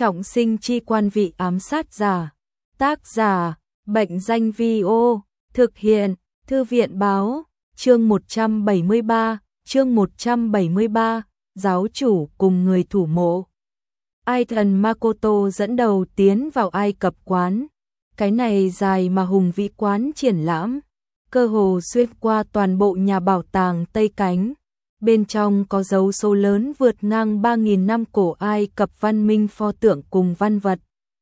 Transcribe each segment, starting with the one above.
Trọng sinh chi quan vị ám sát giả. Tác giả, Bệnh danh Vi-ô. Thực hiện, Thư viện báo. Chương 173, giáo chủ cùng người thủ mộ. Aitan Makoto dẫn đầu tiến vào Ai Cập quán. Cái này dài mà hùng vĩ quán triển lãm, cơ hồ xuyên qua toàn bộ nhà bảo tàng Tây Cánh. Bên trong có dấu số lớn vượt ngang 3.000 năm cổ Ai Cập văn minh pho tượng cùng văn vật.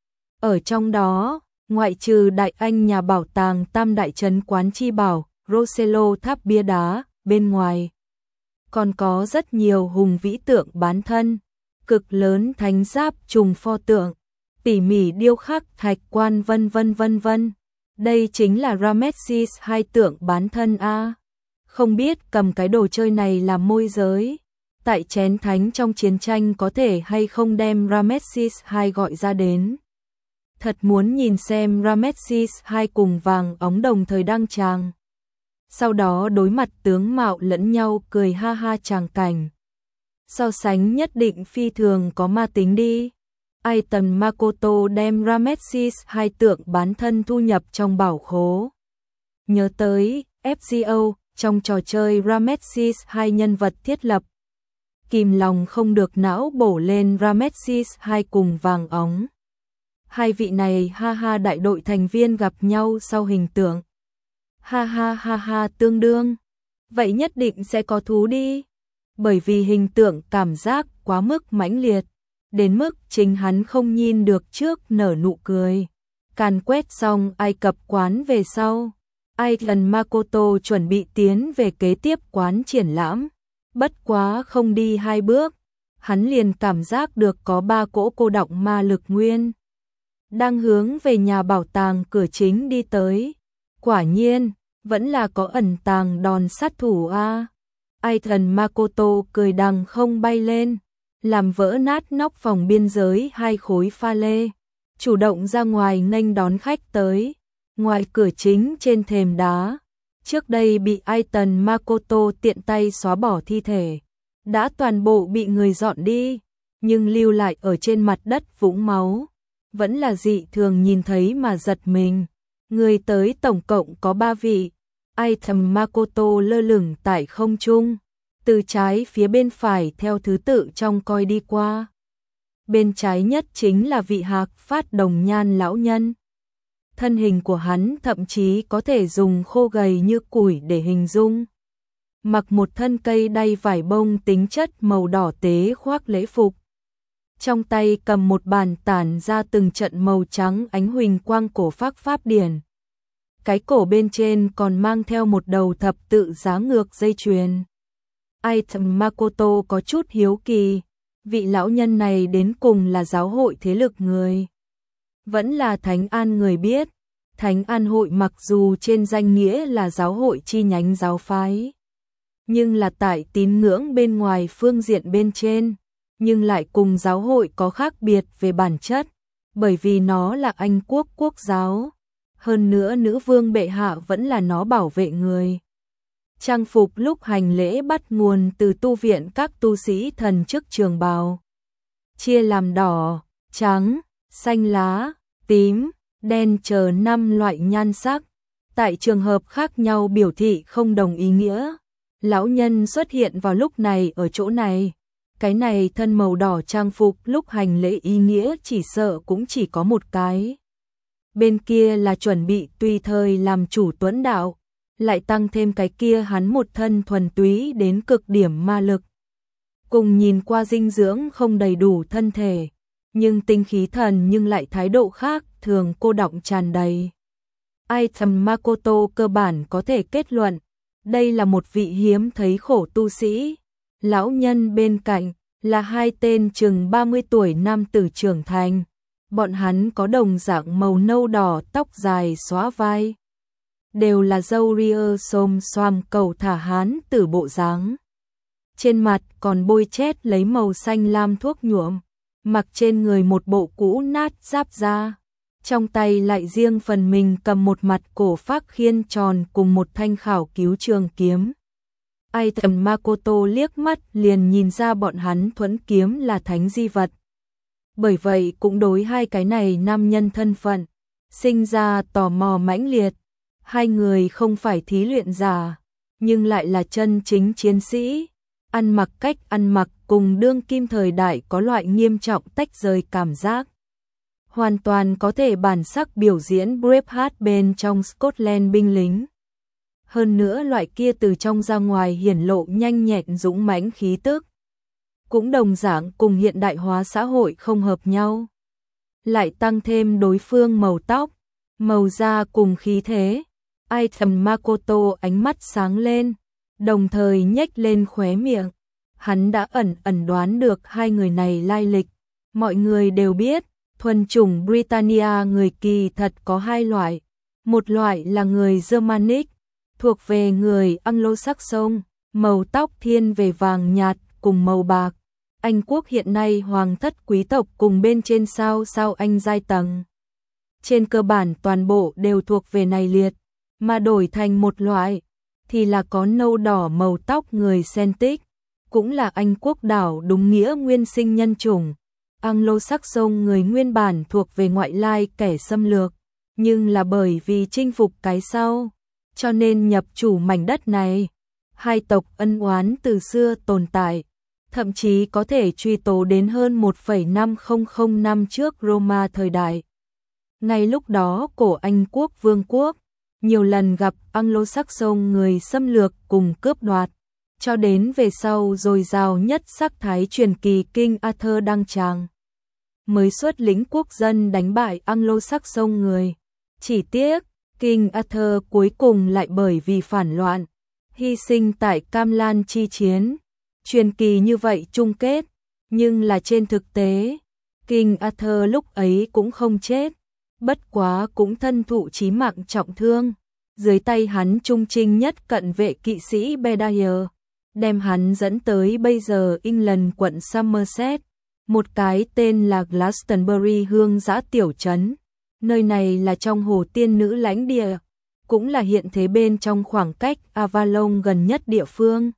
Ở trong đó, ngoại trừ Đại Anh nhà bảo tàng Tam Đại Trấn Quán Chi Bảo, Rosello tháp bia đá, bên ngoài còn có rất nhiều hùng vĩ tượng bán thân, cực lớn thánh giáp trùng pho tượng, tỉ mỉ điêu khắc thạch quan vân vân. Đây chính là Ramesses II tượng bán thân a. Không biết cầm cái đồ chơi này làm môi giới, tại chén thánh trong chiến tranh có thể hay không đem Ramesses II gọi ra đến. Thật muốn nhìn xem Ramesses II cùng vàng óng đồng thời đăng tràng. Sau đó đối mặt tướng mạo lẫn nhau cười ha ha tràng cảnh. So sánh nhất định phi thường có ma tính đi. Aitan Makoto đem Ramesses II tượng bán thân thu nhập trong bảo khố. Nhớ tới FGO, trong trò chơi Ramesses II nhân vật thiết lập. Kìm lòng không được não bổ lên Ramesses II cùng vàng óng. Hai vị này ha ha đại đội thành viên gặp nhau sau hình tượng. Ha ha tương đương. Vậy nhất định sẽ có thú đi. Bởi vì hình tượng cảm giác quá mức mãnh liệt. Đến mức chính hắn không nhìn được trước nở nụ cười. Càn quét xong Ai Cập quán về sau. Aitan Makoto chuẩn bị tiến về kế tiếp quán triển lãm. Bất quá không đi 2 bước. Hắn liền cảm giác được có 3 cỗ cô đọng ma lực nguyên. Đang hướng về nhà bảo tàng cửa chính đi tới. Quả nhiên, vẫn là có ẩn tàng đòn sát thủ a. Aitan Makoto cười đằng không bay lên, làm vỡ nát nóc phòng biên giới 2 khối pha lê, chủ động ra ngoài nghênh đón khách tới. Ngoài cửa chính trên thềm đá, trước đây bị Aitan Makoto tiện tay xóa bỏ thi thể, đã toàn bộ bị người dọn đi, nhưng lưu lại ở trên mặt đất vũng máu. Vẫn là dị thường nhìn thấy mà giật mình. Người tới tổng cộng có 3 vị. Aitan Makoto lơ lửng tại không trung, từ trái phía bên phải theo thứ tự trong coi đi qua. Bên trái nhất chính là vị Hạc Phát Đồng Nhan lão nhân. Thân hình của hắn thậm chí có thể dùng khô gầy như củi để hình dung. Mặc một thân cây đay vải bông tính chất màu đỏ tế khoác lễ phục. Trong tay cầm một bàn tản ra từng trận màu trắng ánh huỳnh quang cổ phác pháp điển. Cái cổ bên trên còn mang theo một đầu thập tự giá ngược dây chuyền. Aitan Makoto có chút hiếu kỳ, vị lão nhân này đến cùng là giáo hội thế lực người. Vẫn là Thánh An người biết, Thánh An hội mặc dù trên danh nghĩa là giáo hội chi nhánh giáo phái, nhưng là tại tín ngưỡng bên ngoài phương diện bên trên, nhưng lại cùng giáo hội có khác biệt về bản chất, bởi vì nó là Anh quốc quốc giáo. Hơn nữa nữ vương bệ hạ vẫn là nó bảo vệ người. Trang phục lúc hành lễ bắt nguồn từ tu viện các tu sĩ thần chức trường bào. Chia làm đỏ, trắng, xanh lá, tím, đen chờ 5 loại nhan sắc. Tại trường hợp khác nhau biểu thị không đồng ý nghĩa. Lão nhân xuất hiện vào lúc này ở chỗ này. Cái này thân màu đỏ trang phục lúc hành lễ ý nghĩa chỉ sợ cũng chỉ có một cái. Bên kia là chuẩn bị tùy thời làm chủ tuấn đạo, lại tăng thêm cái kia hắn một thân thuần túy đến cực điểm ma lực. Cùng nhìn qua dinh dưỡng không đầy đủ thân thể, nhưng tinh khí thần nhưng lại thái độ khác thường cô đọng tràn đầy. Aitan Makoto cơ bản có thể kết luận, đây là một vị hiếm thấy khổ tu sĩ. Lão nhân bên cạnh là 2 tên chừng 30 tuổi nam tử trưởng thành. Bọn hắn có đồng dạng màu nâu đỏ tóc dài xóa vai. Đều là râu ria xồm xoàm cầu thả hán tử bộ dáng. Trên mặt còn bôi chét lấy màu xanh lam thuốc nhuộm. Mặc trên người một bộ cũ nát giáp da. Trong tay lại riêng phần mình cầm một mặt cổ phác khiên tròn cùng một thanh khảo cứu trường kiếm. Aitan Makoto liếc mắt liền nhìn ra bọn hắn thuẫn kiếm là thánh di vật. Bởi vậy cũng đối hai cái này nam nhân thân phận, sinh ra tò mò mãnh liệt. Hai người không phải thí luyện giả, nhưng lại là chân chính chiến sĩ. Ăn mặc cách ăn mặc cùng đương kim thời đại có loại nghiêm trọng tách rời cảm giác. Hoàn toàn có thể bản sắc biểu diễn Braveheart bên trong Scotland binh lính. Hơn nữa loại kia từ trong ra ngoài hiển lộ nhanh nhẹn dũng mãnh khí tức. Cũng đồng dạng cùng hiện đại hóa xã hội không hợp nhau. Lại tăng thêm đối phương màu tóc, màu da cùng khí thế. Item Makoto ánh mắt sáng lên, đồng thời nhếch lên khóe miệng. Hắn đã ẩn đoán được hai người này lai lịch. Mọi người đều biết, thuần chủng Britannia người kỳ thật có hai loại. Một loại là người Germanic, thuộc về người Anglo-Saxon, màu tóc thiên về vàng nhạt cùng màu bạc. Anh quốc hiện nay hoàng thất quý tộc cùng bên trên sao Anh giai tầng. Trên cơ bản toàn bộ đều thuộc về này liệt, mà đổi thành một loại thì là có nâu đỏ màu tóc người Celtic, cũng là Anh quốc đảo đúng nghĩa nguyên sinh nhân chủng. Anglo-Saxon người nguyên bản thuộc về ngoại lai kẻ xâm lược, nhưng là bởi vì chinh phục cái sau, cho nên nhập chủ mảnh đất này. Hai tộc ân oán từ xưa tồn tại, thậm chí có thể truy tố đến hơn 1,500 năm trước Roma thời đại. Ngay lúc đó cổ Anh quốc vương quốc nhiều lần gặp Anglo-Saxon người xâm lược cùng cướp đoạt, cho đến về sau dồi dào nhất sắc thái truyền kỳ King Arthur đăng tràng, mới xuất lĩnh quốc dân đánh bại Anglo-Saxon người. Chỉ tiếc, King Arthur cuối cùng lại bởi vì phản loạn, hy sinh tại Cam Lan chi chiến. Truyền kỳ như vậy chung kết, nhưng là trên thực tế, King Arthur lúc ấy cũng không chết, bất quá cũng thân thụ chí mạng trọng thương. Dưới tay hắn trung trinh nhất cận vệ kỵ sĩ Bedire, đem hắn dẫn tới bây giờ England quận Somerset, một cái tên là Glastonbury hương dã tiểu trấn. Nơi này là trong hồ tiên nữ lãnh địa, cũng là hiện thế bên trong khoảng cách Avalon gần nhất địa phương.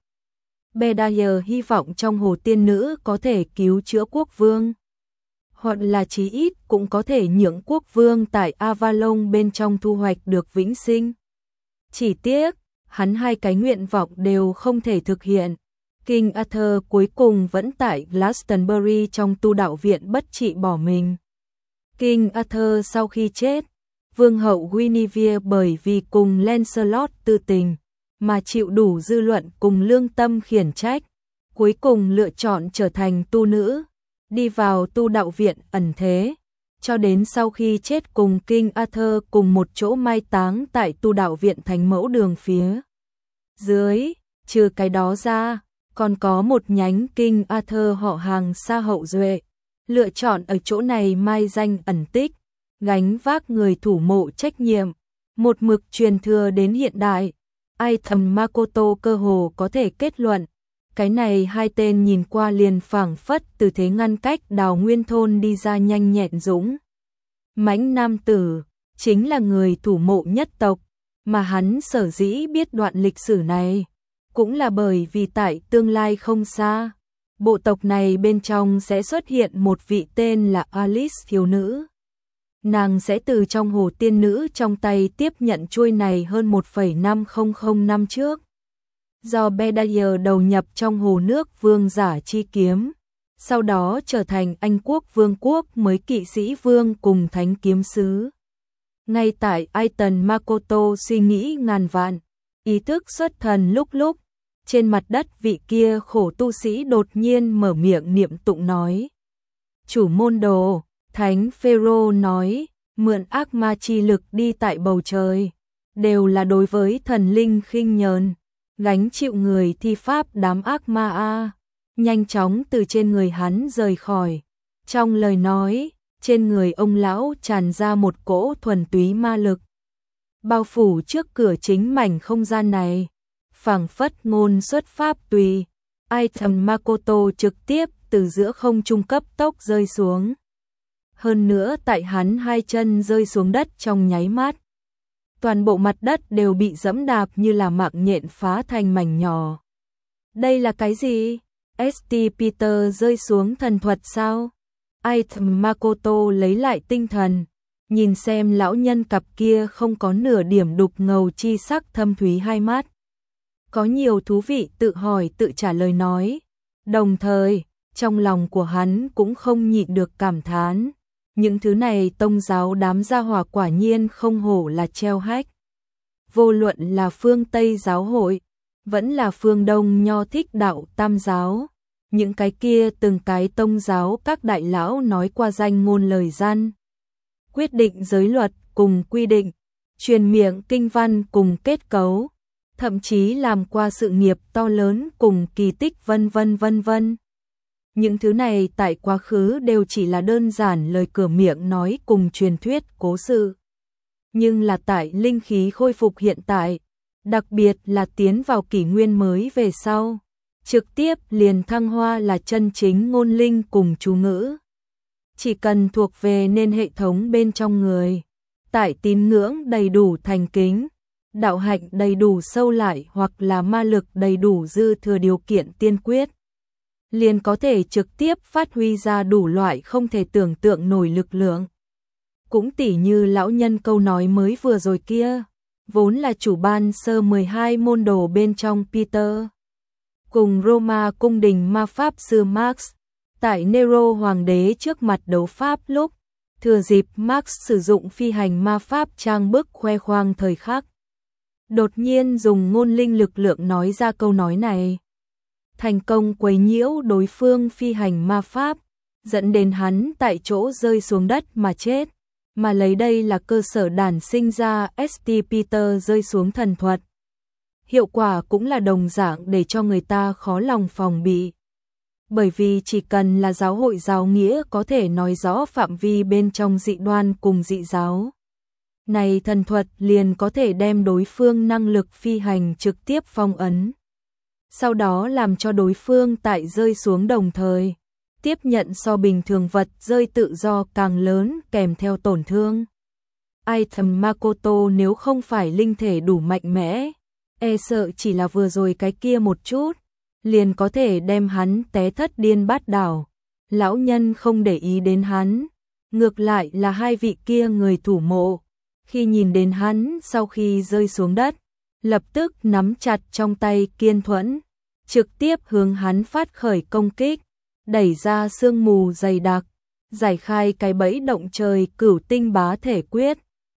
Bedire hy vọng trong hồ tiên nữ có thể cứu chữa quốc vương, hoặc là chí ít cũng có thể nhượng quốc vương tại Avalon bên trong thu hoạch được vĩnh sinh. Chỉ tiếc, hắn hai cái nguyện vọng đều không thể thực hiện. King Arthur cuối cùng vẫn tại Glastonbury trong tu đạo viện bất trị bỏ mình. King Arthur sau khi chết, vương hậu Guinevere bởi vì cùng Lancelot tư tình, mà chịu đủ dư luận cùng lương tâm khiển trách, cuối cùng lựa chọn trở thành tu nữ, đi vào tu đạo viện ẩn thế, cho đến sau khi chết cùng King Arthur cùng một chỗ mai táng tại tu đạo viện Thánh Mẫu Đường phía dưới. Trừ cái đó ra, còn có một nhánh King Arthur họ hàng xa hậu duệ, lựa chọn ở chỗ này mai danh ẩn tích, gánh vác người thủ mộ trách nhiệm, một mực truyền thừa đến hiện đại. Item Makoto cơ hồ có thể kết luận, cái này hai tên nhìn qua liền phảng phất từ thế ngăn cách Đào Nguyên thôn đi ra nhanh nhẹn dũng mãnh nam tử, chính là người thủ mộ nhất tộc, mà hắn sở dĩ biết đoạn lịch sử này, cũng là bởi vì tại tương lai không xa, bộ tộc này bên trong sẽ xuất hiện một vị tên là Alice thiếu nữ. Nàng sẽ từ trong hồ tiên nữ trong tay tiếp nhận chuôi này hơn 1,500 năm trước. Do Bedire đầu nhập trong hồ nước vương giả chi kiếm, sau đó trở thành Anh quốc vương quốc mới kỵ sĩ vương cùng thánh kiếm sứ. Ngay tại Aiton Makoto suy nghĩ ngàn vạn, ý thức xuất thần lúc lúc, trên mặt đất vị kia khổ tu sĩ đột nhiên mở miệng niệm tụng nói. Chủ môn đồ, Thánh Phêrô nói, mượn ác ma chi lực đi tại bầu trời, đều là đối với thần linh khinh nhờn, gánh chịu người thi pháp đám ác ma a. Nhanh chóng từ trên người hắn rời khỏi. Trong lời nói, trên người ông lão tràn ra một cỗ thuần túy ma lực, bao phủ trước cửa chính mảnh không gian này, phảng phất ngôn xuất pháp tùy. Item Makoto trực tiếp từ giữa không trung cấp tốc rơi xuống. Hơn nữa tại hắn hai chân rơi xuống đất trong nháy mắt, toàn bộ mặt đất đều bị dẫm đạp như là mạng nhện phá thành mảnh nhỏ. Đây là cái gì? St. Peter rơi xuống thần thuật sao? Item Makoto lấy lại tinh thần, nhìn xem lão nhân cặp kia không có nửa điểm đục ngầu chi sắc thâm thúy hai mắt. Có nhiều thú vị tự hỏi tự trả lời nói. Đồng thời, trong lòng của hắn cũng không nhịn được cảm thán. Những thứ này tông giáo đám gia hỏa quả nhiên không hổ là treo hách. Vô luận là phương Tây giáo hội, vẫn là phương Đông nho thích đạo tam giáo. Những cái kia từng cái tông giáo các đại lão nói qua danh ngôn lời gian. Quyết định giới luật cùng quy định, truyền miệng kinh văn cùng kết cấu, thậm chí làm qua sự nghiệp to lớn cùng kỳ tích vân vân vân vân. Những thứ này tại quá khứ đều chỉ là đơn giản lời cửa miệng nói cùng truyền thuyết cố sự. Nhưng là tại linh khí khôi phục hiện tại, đặc biệt là tiến vào kỷ nguyên mới về sau, trực tiếp liền thăng hoa là chân chính ngôn linh cùng chú ngữ. Chỉ cần thuộc về nên hệ thống bên trong người, tại tín ngưỡng đầy đủ thành kính, đạo hạnh đầy đủ sâu lại hoặc là ma lực đầy đủ dư thừa điều kiện tiên quyết, liền có thể trực tiếp phát huy ra đủ loại không thể tưởng tượng nổi lực lượng. Cũng tỉ như lão nhân câu nói mới vừa rồi kia, vốn là chủ ban sơ 12 môn đồ bên trong Peter, cùng Roma cung đình ma pháp sư Max, tại Nero hoàng đế trước mặt đấu pháp lúc, thừa dịp Max sử dụng phi hành ma pháp trang bức khoe khoang thời khắc. Đột nhiên dùng ngôn linh lực lượng nói ra câu nói này. Thành công quấy nhiễu đối phương phi hành ma pháp, dẫn đến hắn tại chỗ rơi xuống đất mà chết. Mà lấy đây là cơ sở đản sinh ra St. Peter rơi xuống thần thuật. Hiệu quả cũng là đồng dạng để cho người ta khó lòng phòng bị. Bởi vì chỉ cần là giáo hội giáo nghĩa có thể nói rõ phạm vi bên trong dị đoan cùng dị giáo. Này thần thuật liền có thể đem đối phương năng lực phi hành trực tiếp phong ấn. Sau đó làm cho đối phương tại rơi xuống đồng thời, tiếp nhận so bình thường vật rơi tự do càng lớn kèm theo tổn thương. Item Makoto nếu không phải linh thể đủ mạnh mẽ, e sợ chỉ là vừa rồi cái kia một chút, liền có thể đem hắn té thất điên bát đảo. Lão nhân không để ý đến hắn, ngược lại là hai vị kia người thủ mộ. Khi nhìn đến hắn sau khi rơi xuống đất, lập tức nắm chặt trong tay kiên thuẫn, trực tiếp hướng hắn phát khởi công kích, đẩy ra sương mù dày đặc, giải khai cái bẫy động trời cửu tinh bá thể quyết.